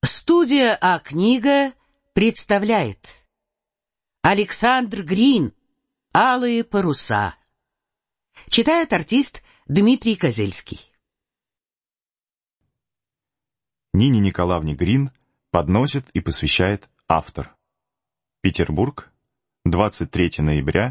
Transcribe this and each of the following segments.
Студия А-книга представляет Александр Грин «Алые паруса». Читает артист Дмитрий Козельский. Нине Николаевне Грин подносит и посвящает автор. Петербург, 23 ноября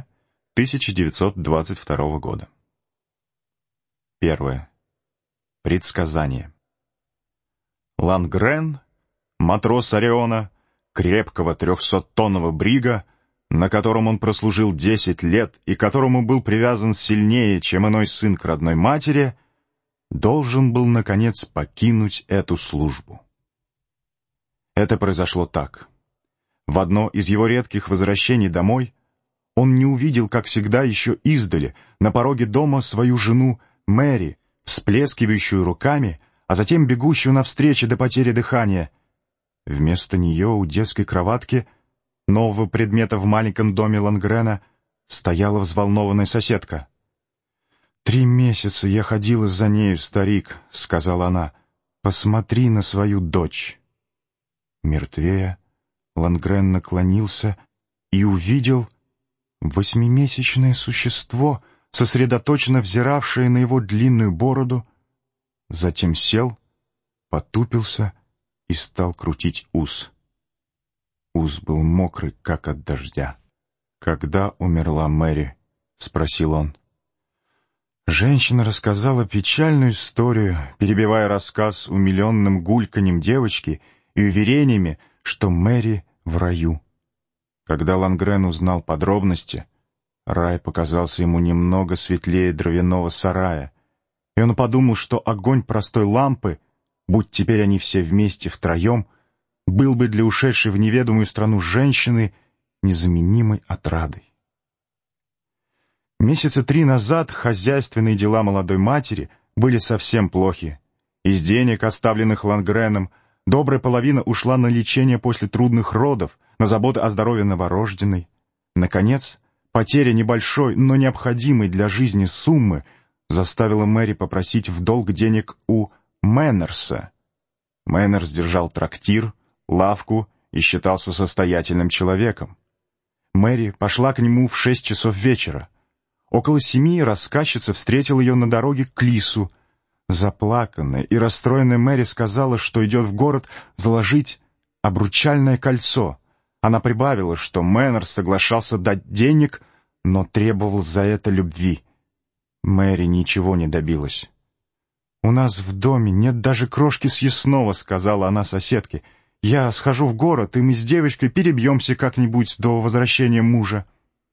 1922 года. Первое. Предсказание. Лангрен, матрос Ориона, крепкого 300-тонного брига, на котором он прослужил 10 лет и которому был привязан сильнее, чем иной сын к родной матери, должен был, наконец, покинуть эту службу. Это произошло так. В одно из его редких возвращений домой он не увидел, как всегда, еще издали, на пороге дома свою жену Мэри, всплескивающую руками, а затем бегущую навстречу до потери дыхания. Вместо нее у детской кроватки, нового предмета в маленьком доме Лангрена, стояла взволнованная соседка. «3 месяца я ходила за нею, старик», — сказала она. «Посмотри на свою дочь». Мертвея, Лангрен наклонился и увидел 8-месячное существо, сосредоточенно взиравшее на его длинную бороду, затем сел, потупился и стал крутить ус. Ус был мокрый, как от дождя. «Когда умерла Мэри?» — спросил он. Женщина рассказала печальную историю, перебивая рассказ умиленным гульканьем девочки и уверениями, что Мэри в раю. Когда Лангрен узнал подробности, рай показался ему немного светлее дровяного сарая, и он подумал, что огонь простой лампы, будь теперь они все вместе втроем, был бы для ушедшей в неведомую страну женщины незаменимой отрадой. Месяца 3 назад хозяйственные дела молодой матери были совсем плохи. Из денег, оставленных Лангреном, добрая половина ушла на лечение после трудных родов, на заботы о здоровье новорожденной. Наконец, потеря небольшой, но необходимой для жизни суммы заставила Мэри попросить в долг денег у Мэннерса. Мэннерс держал трактир, лавку и считался состоятельным человеком. Мэри пошла к нему в 6 часов вечера. Около 7 рассказчица встретила ее на дороге к Лису. Заплаканная и расстроенная Мэри сказала, что идет в город заложить обручальное кольцо. Она прибавила, что Мэннерс соглашался дать денег, но требовал за это любви. Мэри ничего не добилась. «У нас в доме нет даже крошки съестного», — сказала она соседке. «Я схожу в город, и мы с девочкой перебьемся как-нибудь до возвращения мужа».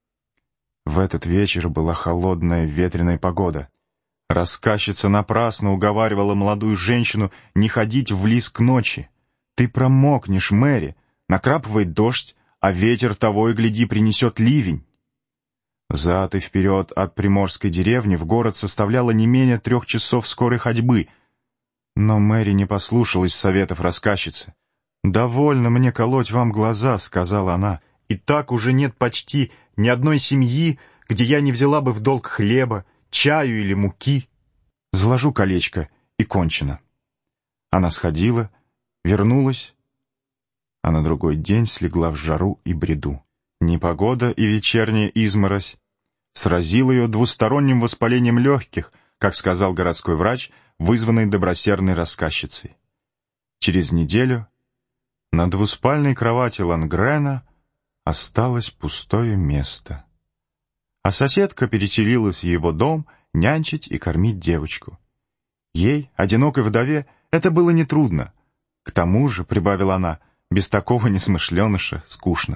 В этот вечер была холодная ветреная погода. Рассказчица напрасно уговаривала молодую женщину не ходить в лес к ночи. «Ты промокнешь, Мэри, накрапывает дождь, а ветер того и гляди принесет ливень». Взад и вперед от приморской деревни в город составляло не менее 3 часов скорой ходьбы. Но Мэри не послушалась советов рассказчицы. «Довольно мне колоть вам глаза», — сказала она. «И так уже нет почти ни одной семьи, где я не взяла бы в долг хлеба, чаю или муки. Заложу колечко, и кончено». Она сходила, вернулась, а на другой день слегла в жару и бреду. Непогода и вечерняя изморозь сразила ее двусторонним воспалением легких, как сказал городской врач, вызванный добросердной рассказчицей. Через неделю на двуспальной кровати Лангрена осталось пустое место, а соседка переселилась в его дом нянчить и кормить девочку. Ей, одинокой вдове, это было нетрудно. К тому же, прибавила она, без такого несмышленыша скучно.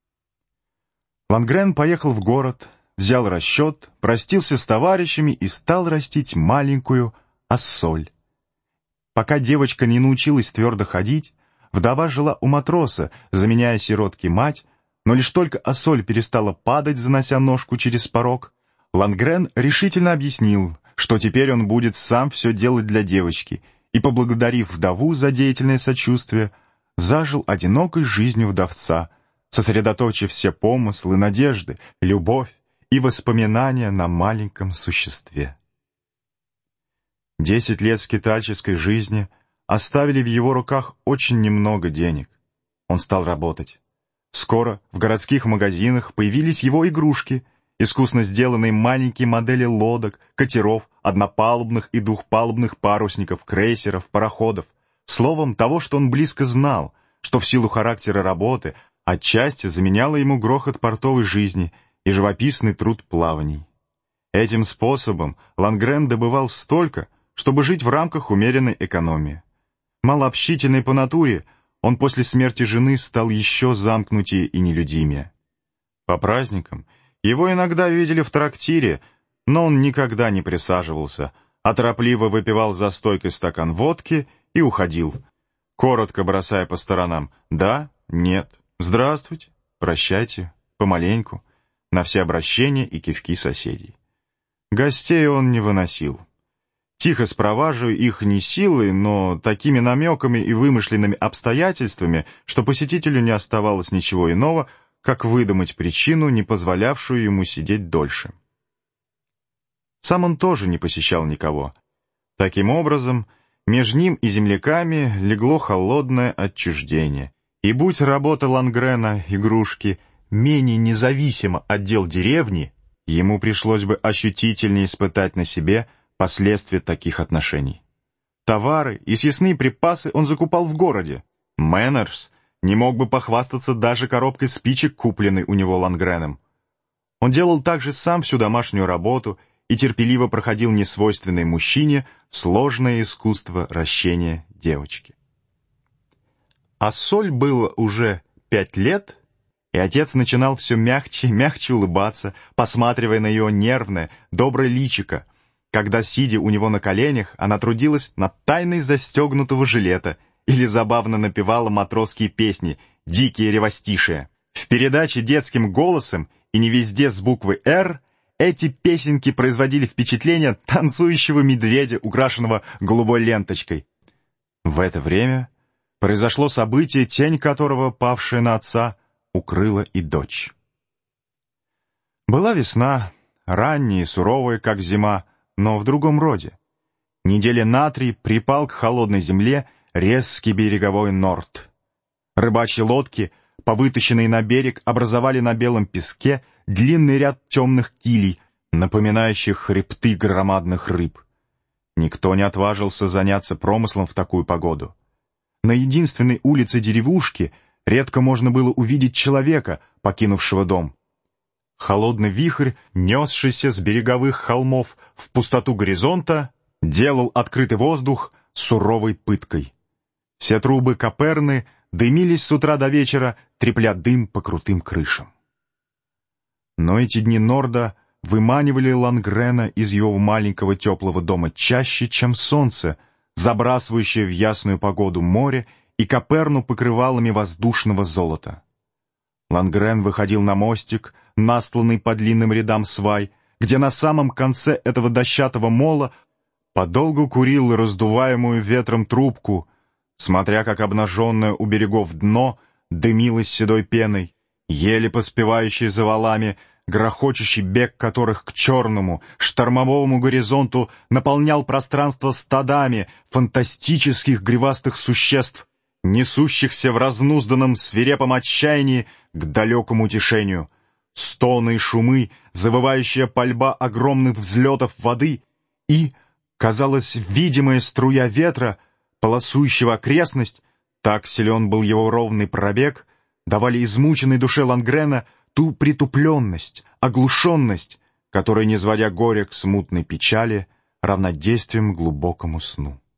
Лангрен поехал в город, взял расчет, простился с товарищами и стал растить маленькую Ассоль. Пока девочка не научилась твердо ходить, вдова жила у матроса, заменяя сиротке мать, но лишь только Ассоль перестала падать, занося ножку через порог, Лангрен решительно объяснил, что теперь он будет сам все делать для девочки, и, поблагодарив вдову за деятельное сочувствие, зажил одинокой жизнью вдовца, сосредоточив все помыслы, надежды, любовь и воспоминания на маленьком существе. 10 лет скитальческой жизни оставили в его руках очень немного денег. Он стал работать. Скоро в городских магазинах появились его игрушки, искусно сделанные маленькие модели лодок, катеров, однопалубных и двухпалубных парусников, крейсеров, пароходов. Словом, того, что он близко знал, что в силу характера работы отчасти заменяло ему грохот портовой жизни и живописный труд плаваний. Этим способом Лангрен добывал столько, чтобы жить в рамках умеренной экономии. Малообщительный по натуре, он после смерти жены стал еще замкнутее и нелюдимее. По праздникам его иногда видели в трактире, но он никогда не присаживался, а торопливо выпивал за стойкой стакан водки и уходил, коротко бросая по сторонам «да», «нет», «здравствуйте», «прощайте», «помаленьку», на все обращения и кивки соседей. Гостей он не выносил. Тихо спроваживая их не силой, но такими намеками и вымышленными обстоятельствами, что посетителю не оставалось ничего иного, как выдумать причину, не позволявшую ему сидеть дольше. Сам он тоже не посещал никого. Таким образом, между ним и земляками легло холодное отчуждение. И будь работа Лангрена, игрушки, менее независима от дел деревни, ему пришлось бы ощутительнее испытать на себе последствия таких отношений. Товары и съестные припасы он закупал в городе. Мэннерс не мог бы похвастаться даже коробкой спичек, купленной у него Лангреном. Он делал также сам всю домашнюю работу и терпеливо проходил несвойственной мужчине сложное искусство ращения девочки. А Соль было уже 5 лет, и отец начинал все мягче и мягче улыбаться, посматривая на ее нервное, доброе личико, когда, сидя у него на коленях, она трудилась над тайной застегнутого жилета или забавно напевала матросские песни, дикие ревостишие. В передаче детским голосом и не везде с буквы «Р» эти песенки производили впечатление танцующего медведя, украшенного голубой ленточкой. В это время произошло событие, тень которого, павшая на отца, укрыла и дочь. Была весна, ранняя и суровая, как зима, но в другом роде. Недели на 3 припал к холодной земле резкий береговой норд. Рыбачьи лодки, повытащенные на берег, образовали на белом песке длинный ряд темных килей, напоминающих хребты громадных рыб. Никто не отважился заняться промыслом в такую погоду. На единственной улице деревушки редко можно было увидеть человека, покинувшего дом. Холодный вихрь, несшийся с береговых холмов в пустоту горизонта, делал открытый воздух суровой пыткой. Все трубы Коперны дымились с утра до вечера, трепля дым по крутым крышам. Но эти дни норда выманивали Лангрена из его маленького теплого дома чаще, чем солнце, забрасывающее в ясную погоду море и Коперну покрывалами воздушного золота. Лангрен выходил на мостик, настланный по длинным рядам свай, где на самом конце этого дощатого мола подолгу курил раздуваемую ветром трубку, смотря как обнаженное у берегов дно дымилось седой пеной, еле поспевающий за валами, грохочущий бег которых к черному, штормовому горизонту наполнял пространство стадами фантастических гривастых существ, несущихся в разнузданном свирепом отчаянии к далекому утешению. Стоны и шумы, завывающая пальба огромных взлетов воды и, казалось, видимая струя ветра, полосующего окрестность, так силен был его ровный пробег, давали измученной душе Лангрена ту притупленность, оглушенность, которая, низводя горе к смутной печали, равна действием глубокому сну.